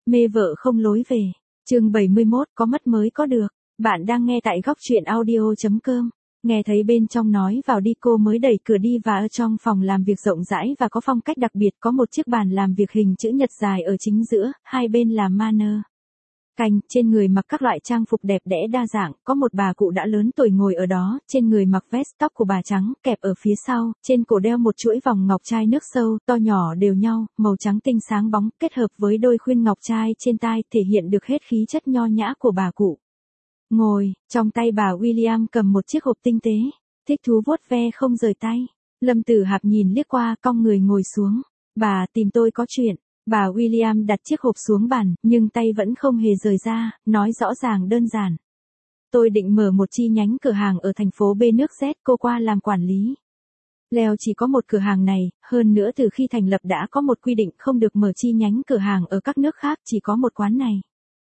Mê vợ không lối về. Chương 71 có mất mới có được. Bạn đang nghe tại góc truyện audio.com. Nghe thấy bên trong nói vào đi, cô mới đẩy cửa đi và ở trong phòng làm việc rộng rãi và có phong cách đặc biệt, có một chiếc bàn làm việc hình chữ nhật dài ở chính giữa, hai bên là manner cành, trên người mặc các loại trang phục đẹp đẽ đa dạng, có một bà cụ đã lớn tuổi ngồi ở đó, trên người mặc vest, tóc của bà trắng, kẹp ở phía sau, trên cổ đeo một chuỗi vòng ngọc trai nước sâu, to nhỏ đều nhau, màu trắng tinh sáng bóng, kết hợp với đôi khuyên ngọc trai trên tai, thể hiện được hết khí chất nho nhã của bà cụ. Ngồi, trong tay bà William cầm một chiếc hộp tinh tế, thích thú vuốt ve không rời tay. Lâm Tử Hạp nhìn liếc qua, cong người ngồi xuống. Bà tìm tôi có chuyện. Bà William đặt chiếc hộp xuống bàn, nhưng tay vẫn không hề rời ra, nói rõ ràng đơn giản. Tôi định mở một chi nhánh cửa hàng ở thành phố B nước Z, cô qua làm quản lý. Leo chỉ có một cửa hàng này, hơn nữa từ khi thành lập đã có một quy định không được mở chi nhánh cửa hàng ở các nước khác, chỉ có một quán này.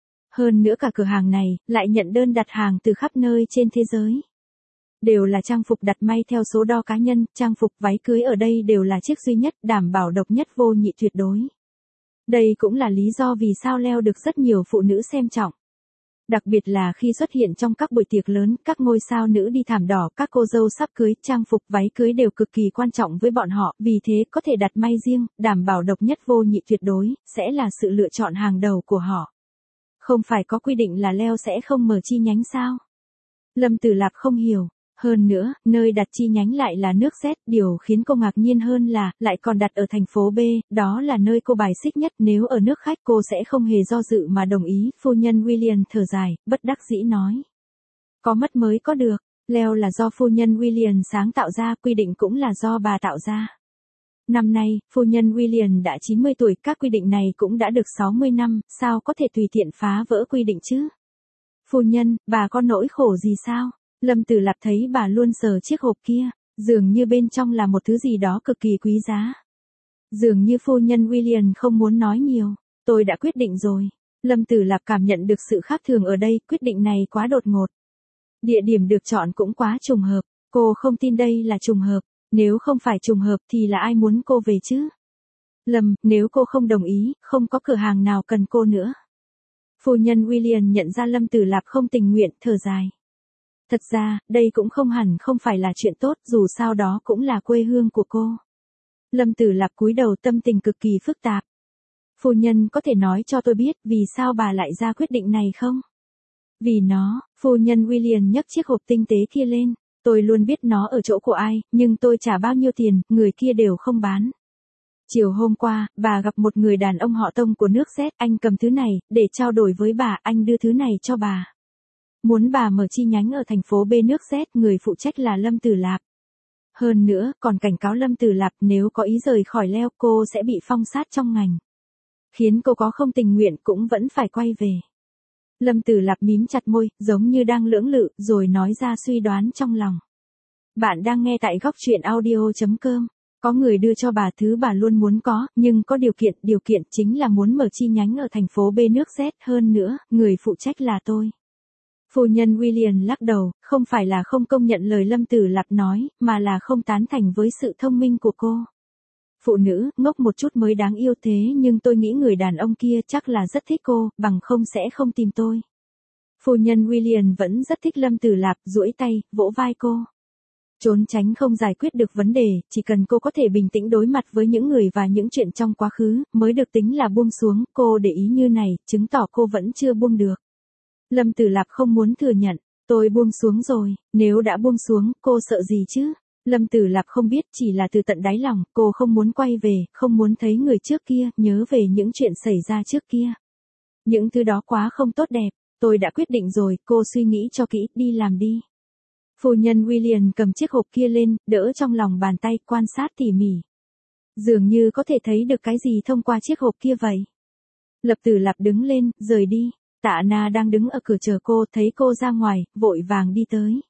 Hơn nữa cả cửa hàng này, lại nhận đơn đặt hàng từ khắp nơi trên thế giới. Đều là trang phục đặt may theo số đo cá nhân, trang phục váy cưới ở đây đều là chiếc duy nhất, đảm bảo độc nhất vô nhị tuyệt đối. Đây cũng là lý do vì sao Leo được rất nhiều phụ nữ xem trọng. Đặc biệt là khi xuất hiện trong các buổi tiệc lớn, các ngôi sao nữ đi thảm đỏ, các cô dâu sắp cưới, trang phục váy cưới đều cực kỳ quan trọng với bọn họ, vì thế có thể đặt may riêng, đảm bảo độc nhất vô nhị tuyệt đối, sẽ là sự lựa chọn hàng đầu của họ. Không phải có quy định là Leo sẽ không mở chi nhánh sao? Lâm Tử Lạp không hiểu. Hơn nữa, nơi đặt chi nhánh lại là nước Z, điều khiến cô ngạc nhiên hơn là, lại còn đặt ở thành phố B, đó là nơi cô bài xích nhất, nếu ở nước khách cô sẽ không hề do dự mà đồng ý, phu nhân William thở dài, bất đắc dĩ nói. Có mất mới có được, Leo là do phu nhân William sáng tạo ra, quy định cũng là do bà tạo ra. Năm nay, phu nhân William đã 90 tuổi, các quy định này cũng đã được 60 năm, sao có thể tùy tiện phá vỡ quy định chứ? Phu nhân, bà có nỗi khổ gì sao? Lâm Tử Lạp thấy bà luôn sờ chiếc hộp kia, dường như bên trong là một thứ gì đó cực kỳ quý giá. Dường như phu nhân William không muốn nói nhiều, tôi đã quyết định rồi. Lâm Tử Lạp cảm nhận được sự khác thường ở đây, quyết định này quá đột ngột. Địa điểm được chọn cũng quá trùng hợp, cô không tin đây là trùng hợp, nếu không phải trùng hợp thì là ai muốn cô về chứ? Lâm, nếu cô không đồng ý, không có cửa hàng nào cần cô nữa. Phu nhân William nhận ra Lâm Tử Lạp không tình nguyện, thở dài. Thật ra, đây cũng không hẳn không phải là chuyện tốt, dù sao đó cũng là quê hương của cô. Lâm Tử Lạp cúi đầu, tâm tình cực kỳ phức tạp. Phu nhân có thể nói cho tôi biết vì sao bà lại ra quyết định này không? Vì nó, phu nhân William nhấc chiếc hộp tinh tế kia lên. Tôi luôn biết nó ở chỗ của ai, nhưng tôi trả bao nhiêu tiền, người kia đều không bán. Chiều hôm qua, bà gặp một người đàn ông họ Tông của nước Z, anh cầm thứ này, để trao đổi với bà, anh đưa thứ này cho bà. Muốn bà mở chi nhánh ở thành phố B nước Z, người phụ trách là Lâm Tử Lạp. Hơn nữa, còn cảnh cáo Lâm Tử Lạp nếu có ý rời khỏi Leo, cô sẽ bị phong sát trong ngành. Khiến cô có không tình nguyện cũng vẫn phải quay về. Lâm Tử Lạp mím chặt môi, giống như đang lưỡng lự, rồi nói ra suy đoán trong lòng. Bạn đang nghe tại góc truyện audio.com. Có người đưa cho bà thứ bà luôn muốn có, nhưng có điều kiện chính là muốn mở chi nhánh ở thành phố B nước Z, hơn nữa, người phụ trách là tôi. Phu nhân William lắc đầu, không phải là không công nhận lời Lâm Tử Lạp nói, mà là không tán thành với sự thông minh của cô. Phụ nữ, ngốc một chút mới đáng yêu thế, nhưng tôi nghĩ người đàn ông kia chắc là rất thích cô, bằng không sẽ không tìm tôi. Phu nhân William vẫn rất thích Lâm Tử Lạp, duỗi tay, vỗ vai cô. Trốn tránh không giải quyết được vấn đề, chỉ cần cô có thể bình tĩnh đối mặt với những người và những chuyện trong quá khứ, mới được tính là buông xuống, cô để ý như này, chứng tỏ cô vẫn chưa buông được. Lâm Tử Lạp không muốn thừa nhận, tôi buông xuống rồi, nếu đã buông xuống, cô sợ gì chứ? Lâm Tử Lạp không biết, chỉ là từ tận đáy lòng, cô không muốn quay về, không muốn thấy người trước kia, nhớ về những chuyện xảy ra trước kia. Những thứ đó quá không tốt đẹp, tôi đã quyết định rồi, cô suy nghĩ cho kỹ, đi làm đi. Phu nhân William cầm chiếc hộp kia lên, đỡ trong lòng bàn tay, quan sát tỉ mỉ. Dường như có thể thấy được cái gì thông qua chiếc hộp kia vậy. Lâm Tử Lạp đứng lên, rời đi. Tạ Na đang đứng ở cửa chờ cô, thấy cô ra ngoài, vội vàng đi tới.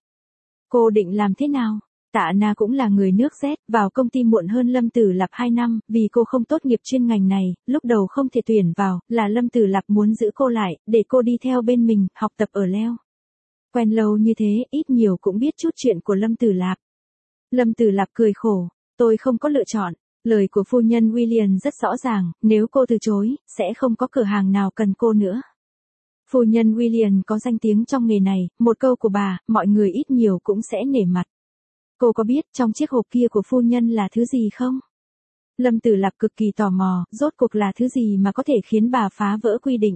Cô định làm thế nào? Tạ Na cũng là người nước Z, vào công ty muộn hơn Lâm Tử Lạp 2 năm, vì cô không tốt nghiệp chuyên ngành này, lúc đầu không thể tuyển vào, là Lâm Tử Lạp muốn giữ cô lại, để cô đi theo bên mình, học tập ở Leo. Quen lâu như thế, ít nhiều cũng biết chút chuyện của Lâm Tử Lạp. Lâm Tử Lạp cười khổ, tôi không có lựa chọn. Lời của phu nhân William rất rõ ràng, nếu cô từ chối, sẽ không có cửa hàng nào cần cô nữa. Phu nhân William có danh tiếng trong nghề này, một câu của bà, mọi người ít nhiều cũng sẽ nể mặt. Cô có biết trong chiếc hộp kia của phu nhân là thứ gì không? Lâm Tử Lạp cực kỳ tò mò, rốt cuộc là thứ gì mà có thể khiến bà phá vỡ quy định.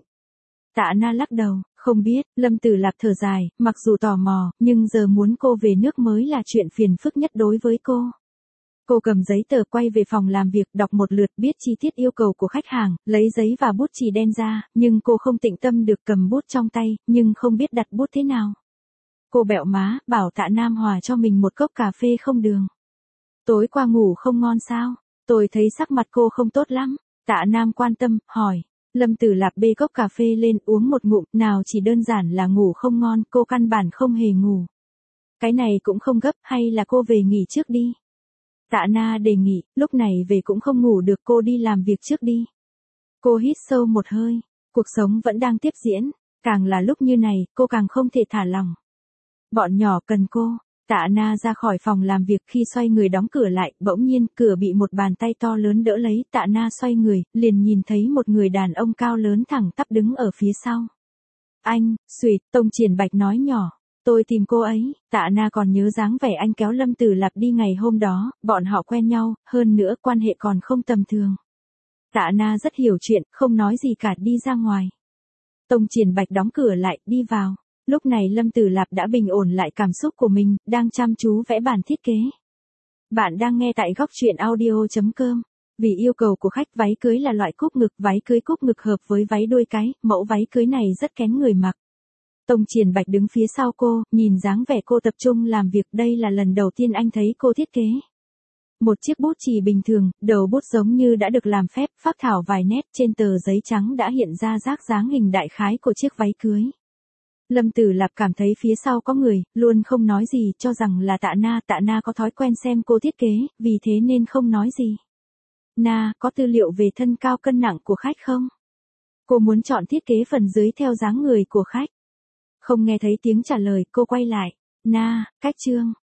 Tạ Na lắc đầu, không biết. Lâm Tử Lạp thở dài, mặc dù tò mò, nhưng giờ muốn cô về nước mới là chuyện phiền phức nhất đối với cô. Cô cầm giấy tờ quay về phòng làm việc, đọc một lượt, biết chi tiết yêu cầu của khách hàng, lấy giấy và bút chì đen ra, nhưng cô không tĩnh tâm được cầm bút trong tay, nhưng không biết đặt bút thế nào. Cô bẹo má, bảo Tạ Nam hòa cho mình một cốc cà phê không đường. Tối qua ngủ không ngon sao? Tôi thấy sắc mặt cô không tốt lắm. Tạ Nam quan tâm, hỏi. Lâm Tử Lạp bê cốc cà phê lên uống một ngụm, nào chỉ đơn giản là ngủ không ngon, cô căn bản không hề ngủ. Cái này cũng không gấp, hay là cô về nghỉ trước đi. Tạ Na đề nghị, lúc này về cũng không ngủ được, cô đi làm việc trước đi. Cô hít sâu một hơi, cuộc sống vẫn đang tiếp diễn, càng là lúc như này, cô càng không thể thả lỏng. Bọn nhỏ cần cô. Tạ Na ra khỏi phòng làm việc, khi xoay người đóng cửa lại, bỗng nhiên cửa bị một bàn tay to lớn đỡ lấy. Tạ Na xoay người, liền nhìn thấy một người đàn ông cao lớn thẳng tắp đứng ở phía sau. Anh, Xuyệt, Tông Triển Bạch nói nhỏ. Tôi tìm cô ấy. Tạ Na còn nhớ dáng vẻ anh kéo Lâm Tử Lạp đi ngày hôm đó, bọn họ quen nhau, hơn nữa quan hệ còn không tầm thường. Tạ Na rất hiểu chuyện, không nói gì cả, đi ra ngoài. Tông Triển Bạch đóng cửa lại, đi vào. Lúc này Lâm Tử Lạp đã bình ổn lại cảm xúc của mình, đang chăm chú vẽ bản thiết kế. Bạn đang nghe tại góc truyện audio.com. Vì yêu cầu của khách, váy cưới là loại cúc ngực, váy cưới cúc ngực hợp với váy đuôi cái, mẫu váy cưới này rất kén người mặc. Tông Triển Bạch đứng phía sau cô, nhìn dáng vẻ cô tập trung làm việc, đây là lần đầu tiên anh thấy cô thiết kế. Một chiếc bút chì bình thường, đầu bút giống như đã được làm phép, phác thảo vài nét, trên tờ giấy trắng đã hiện ra rác dáng hình đại khái của chiếc váy cưới. Lâm Tử Lạp cảm thấy phía sau có người, luôn không nói gì, cho rằng là Tạ Na có thói quen xem cô thiết kế, vì thế nên không nói gì. Na, có tư liệu về thân cao cân nặng của khách không? Cô muốn chọn thiết kế phần dưới theo dáng người của khách. Không nghe thấy tiếng trả lời, cô quay lại. Na, cách chương.